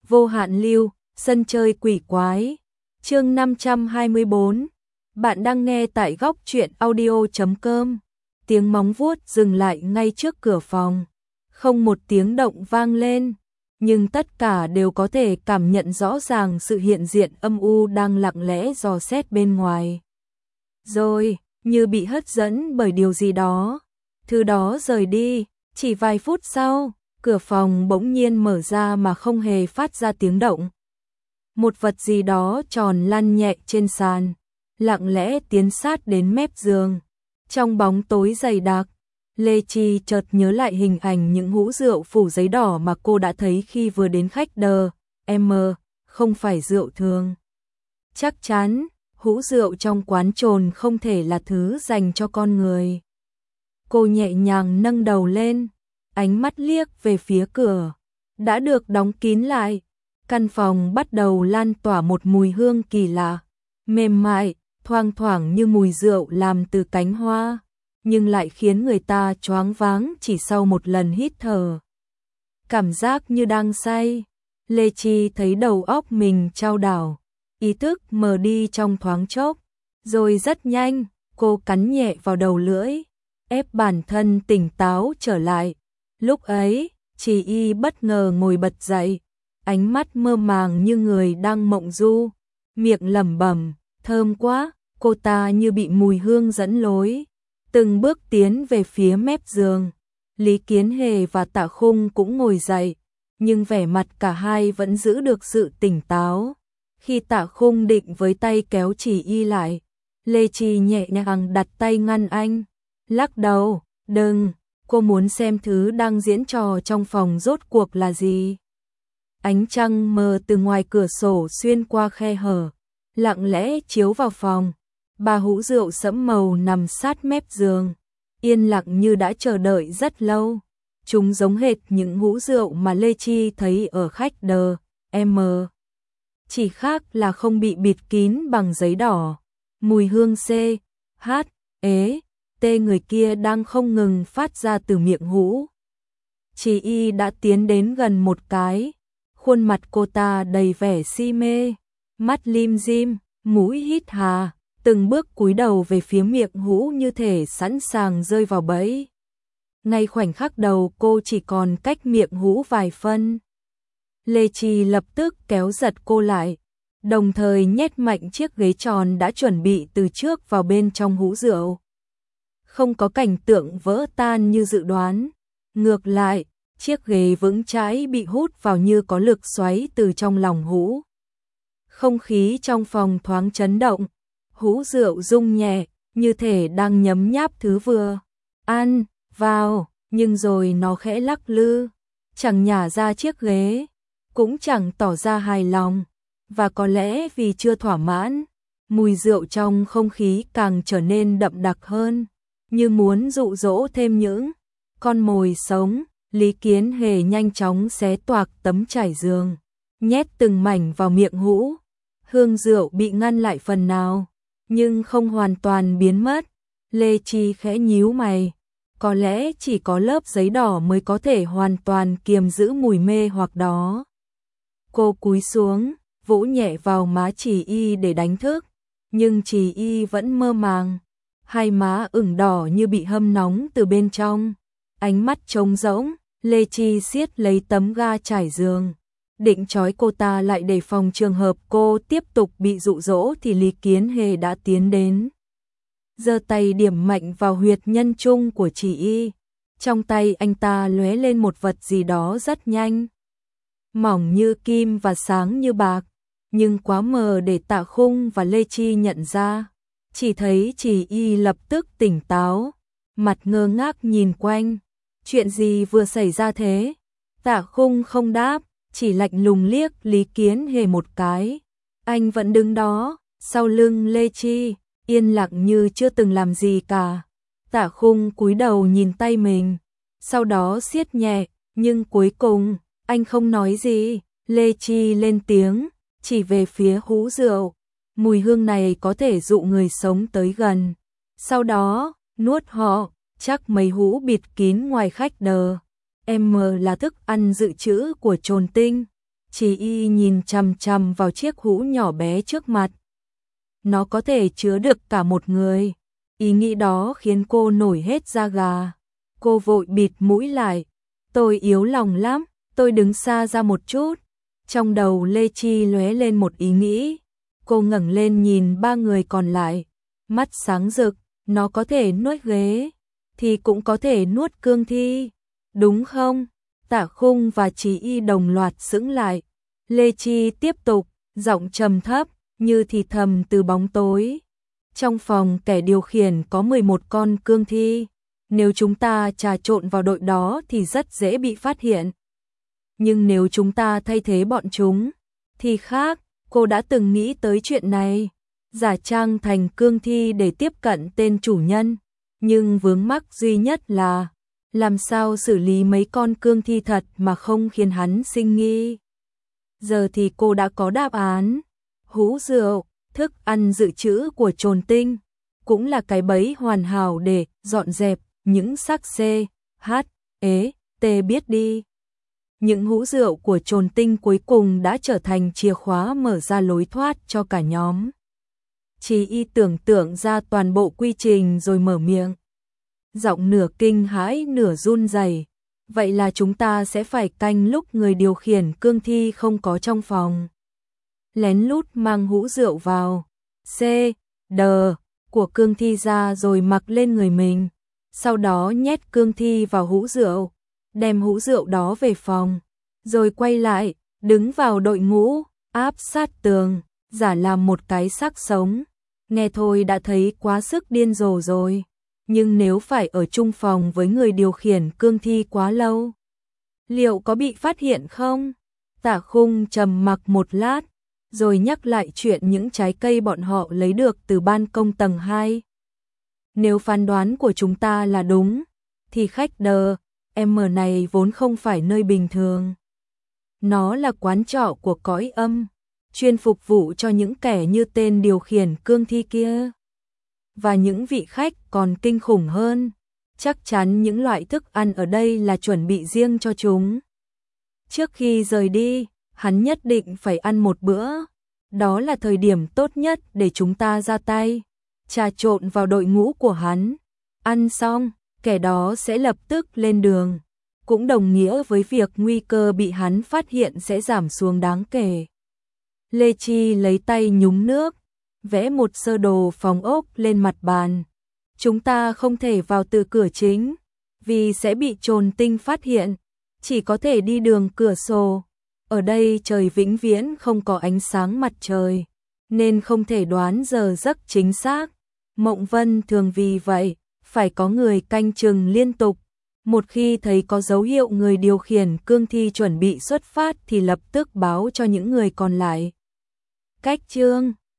Vô hạn lưu, sân chơi quỷ quái. Chương 524. Bạn đang nghe tại góc truyện audio.com. Tiếng móng vuốt dừng lại ngay trước cửa phòng. Không một tiếng động vang lên, nhưng tất cả đều có thể cảm nhận rõ ràng sự hiện diện âm u đang lặng lẽ dò xét bên ngoài. Rồi, như bị hấp dẫn bởi điều gì đó, thứ đó rời đi. Chỉ vài phút sau, cửa phòng bỗng nhiên mở ra mà không hề phát ra tiếng động. Một vật gì đó tròn lăn nhẹ trên sàn, lặng lẽ tiến sát đến mép giường. Trong bóng tối dày đặc, Lê Chi chợt nhớ lại hình ảnh những hũ rượu phủ giấy đỏ mà cô đã thấy khi vừa đến khách M, không phải rượu thường. Chắc chắn, hũ rượu trong quán trồn không thể là thứ dành cho con người. Cô nhẹ nhàng nâng đầu lên, ánh mắt liếc về phía cửa, đã được đóng kín lại. Căn phòng bắt đầu lan tỏa một mùi hương kỳ lạ, mềm mại, thoang thoảng như mùi rượu làm từ cánh hoa, nhưng lại khiến người ta choáng váng chỉ sau một lần hít thở. Cảm giác như đang say, Lê Chi thấy đầu óc mình chao đảo, ý thức mờ đi trong thoáng chốc, rồi rất nhanh, cô cắn nhẹ vào đầu lưỡi, ép bản thân tỉnh táo trở lại. Lúc ấy, Chỉ Y bất ngờ ngồi bật dậy, ánh mắt mơ màng như người đang mộng du, miệng lẩm bẩm, thơm quá. Cô ta như bị mùi hương dẫn lối, từng bước tiến về phía mép giường. Lý Kiến Hề và Tạ Khung cũng ngồi dậy, nhưng vẻ mặt cả hai vẫn giữ được sự tỉnh táo. Khi Tạ Khung định với tay kéo Chỉ Y lại, Lê Chi nhẹ nhàng đặt tay ngăn anh, lắc đầu, đừng, cô muốn xem thứ đang diễn trò trong phòng rốt cuộc là gì. Ánh trăng mờ từ ngoài cửa sổ xuyên qua khe hở, lặng lẽ chiếu vào phòng. Ba hũ rượu sẫm màu nằm sát mép giường, yên lặng như đã chờ đợi rất lâu. Chúng giống hệt những hũ rượu mà Lê Chi thấy ở khách M. Chỉ khác là không bị bịt kín bằng giấy đỏ. Mùi hương người kia đang không ngừng phát ra từ miệng hũ. Chỉ Y đã tiến đến gần một cái, khuôn mặt cô ta đầy vẻ si mê, mắt lim dim, mũi hít hà, từng bước cúi đầu về phía miệng hũ như thể sẵn sàng rơi vào bẫy. Ngay khoảnh khắc đầu cô chỉ còn cách miệng hũ vài phân. Lê Chi lập tức kéo giật cô lại, đồng thời nhét mạnh chiếc ghế tròn đã chuẩn bị từ trước vào bên trong hũ rượu. Không có cảnh tượng vỡ tan như dự đoán. Ngược lại, chiếc ghế vững chãi bị hút vào như có lực xoáy từ trong lòng hũ. Không khí trong phòng thoáng chấn động. Hũ rượu rung nhẹ, như thể đang nhấm nháp thứ vừa ăn vào, nhưng rồi nó khẽ lắc lư, chẳng nhả ra chiếc ghế, cũng chẳng tỏ ra hài lòng, và có lẽ vì chưa thỏa mãn, mùi rượu trong không khí càng trở nên đậm đặc hơn, như muốn dụ dỗ thêm những con mồi sống. Lý Kiến Hề nhanh chóng xé toạc tấm trải giường, nhét từng mảnh vào miệng hũ. Hương rượu bị ngăn lại phần nào, nhưng không hoàn toàn biến mất. Lê Chi khẽ nhíu mày, có lẽ chỉ có lớp giấy đỏ mới có thể hoàn toàn kiềm giữ mùi mê hoặc đó. Cô cúi xuống, vỗ nhẹ vào má Chỉ Y để đánh thức, nhưng Chỉ Y vẫn mơ màng, hai má ửng đỏ như bị hâm nóng từ bên trong, ánh mắt trống rỗng. Lê Chi siết lấy tấm ga trải giường, định trói cô ta lại để phòng trường hợp cô tiếp tục bị dụ dỗ thì Lý Kiến Hề đã tiến đến, giơ tay điểm mạnh vào huyệt nhân trung của Chỉ Y. Trong tay anh ta lóe lên một vật gì đó rất nhanh, mỏng như kim và sáng như bạc, nhưng quá mờ để Tạ Khung và Lê Chi nhận ra. Chỉ thấy Chỉ Y lập tức tỉnh táo, mặt ngơ ngác nhìn quanh. Chuyện gì vừa xảy ra thế? Tạ Khung không đáp, chỉ lạnh lùng liếc Lý Kiến Hề một cái. Anh vẫn đứng đó, sau lưng Lê Chi, yên lặng như chưa từng làm gì cả. Tạ Khung cúi đầu nhìn tay mình, sau đó siết nhẹ, nhưng cuối cùng, anh không nói gì. Lê Chi lên tiếng, chỉ về phía hũ rượu. Mùi hương này có thể dụ người sống tới gần. Sau đó, nuốt họ. Chắc mấy hũ bịt kín ngoài khách M là thức ăn dự trữ của Trồn Tinh. Chỉ y nhìn chằm chằm vào chiếc hũ nhỏ bé trước mặt. Nó có thể chứa được cả một người. Ý nghĩ đó khiến cô nổi hết da gà. Cô vội bịt mũi lại. Tôi yếu lòng lắm, tôi đứng xa ra một chút. Trong đầu Lê Chi lóe lên một ý nghĩ. Cô ngẩng lên nhìn ba người còn lại. Mắt sáng rực, nó có thể nuốt ghế, thì cũng có thể nuốt cương thi. Đúng không? Tạ Khung và Chí Y đồng loạt sững lại. Lê Chi tiếp tục, giọng trầm thấp, như thì thầm từ bóng tối. Trong phòng kẻ điều khiển có 11 con cương thi. Nếu chúng ta trà trộn vào đội đó thì rất dễ bị phát hiện. Nhưng nếu chúng ta thay thế bọn chúng, thì khác, cô đã từng nghĩ tới chuyện này. Giả trang thành cương thi để tiếp cận tên chủ nhân. Nhưng vướng mắc duy nhất là làm sao xử lý mấy con cương thi thật mà không khiến hắn sinh nghi. Giờ thì cô đã có đáp án. Hũ rượu, thức ăn dự trữ của Trồn Tinh, cũng là cái bẫy hoàn hảo để dọn dẹp những xác C, H, E, T biết đi. Những hũ rượu của Trồn Tinh cuối cùng đã trở thành chìa khóa mở ra lối thoát cho cả nhóm. Chí Y tưởng tượng ra toàn bộ quy trình rồi mở miệng. Giọng nửa kinh hãi nửa run rẩy. Vậy là chúng ta sẽ phải canh lúc người điều khiển cương thi không có trong phòng. Lén lút mang hũ rượu vào. C, D của cương thi ra rồi mặc lên người mình. Sau đó nhét cương thi vào hũ rượu. Đem hũ rượu đó về phòng. Rồi quay lại, đứng vào đội ngũ, áp sát tường, giả làm một cái xác sống. Nghe thôi đã thấy quá sức điên rồ rồi. Nhưng nếu phải ở chung phòng với người điều khiển cương thi quá lâu, liệu có bị phát hiện không? Tạ Khung trầm mặc một lát, rồi nhắc lại chuyện những trái cây bọn họ lấy được từ ban công tầng 2. Nếu phán đoán của chúng ta là đúng, thì khách đờ, M này vốn không phải nơi bình thường. Nó là quán trọ của cõi âm, chuyên phục vụ cho những kẻ như tên điều khiển cương thi kia. Và những vị khách còn kinh khủng hơn, chắc chắn những loại thức ăn ở đây là chuẩn bị riêng cho chúng. Trước khi rời đi, hắn nhất định phải ăn một bữa. Đó là thời điểm tốt nhất để chúng ta ra tay, trà trộn vào đội ngũ của hắn. Ăn xong, kẻ đó sẽ lập tức lên đường, cũng đồng nghĩa với việc nguy cơ bị hắn phát hiện sẽ giảm xuống đáng kể. Lê Chi lấy tay nhúng nước, vẽ một sơ đồ phòng ốc lên mặt bàn. Chúng ta không thể vào từ cửa chính, vì sẽ bị Trồn Tinh phát hiện, chỉ có thể đi đường cửa sổ. Ở đây trời vĩnh viễn không có ánh sáng mặt trời, nên không thể đoán giờ giấc chính xác. Mộng Vân thường vì vậy, phải có người canh chừng liên tục. Một khi thấy có dấu hiệu người điều khiển cương thi chuẩn bị xuất phát thì lập tức báo cho những người còn lại. Cách chương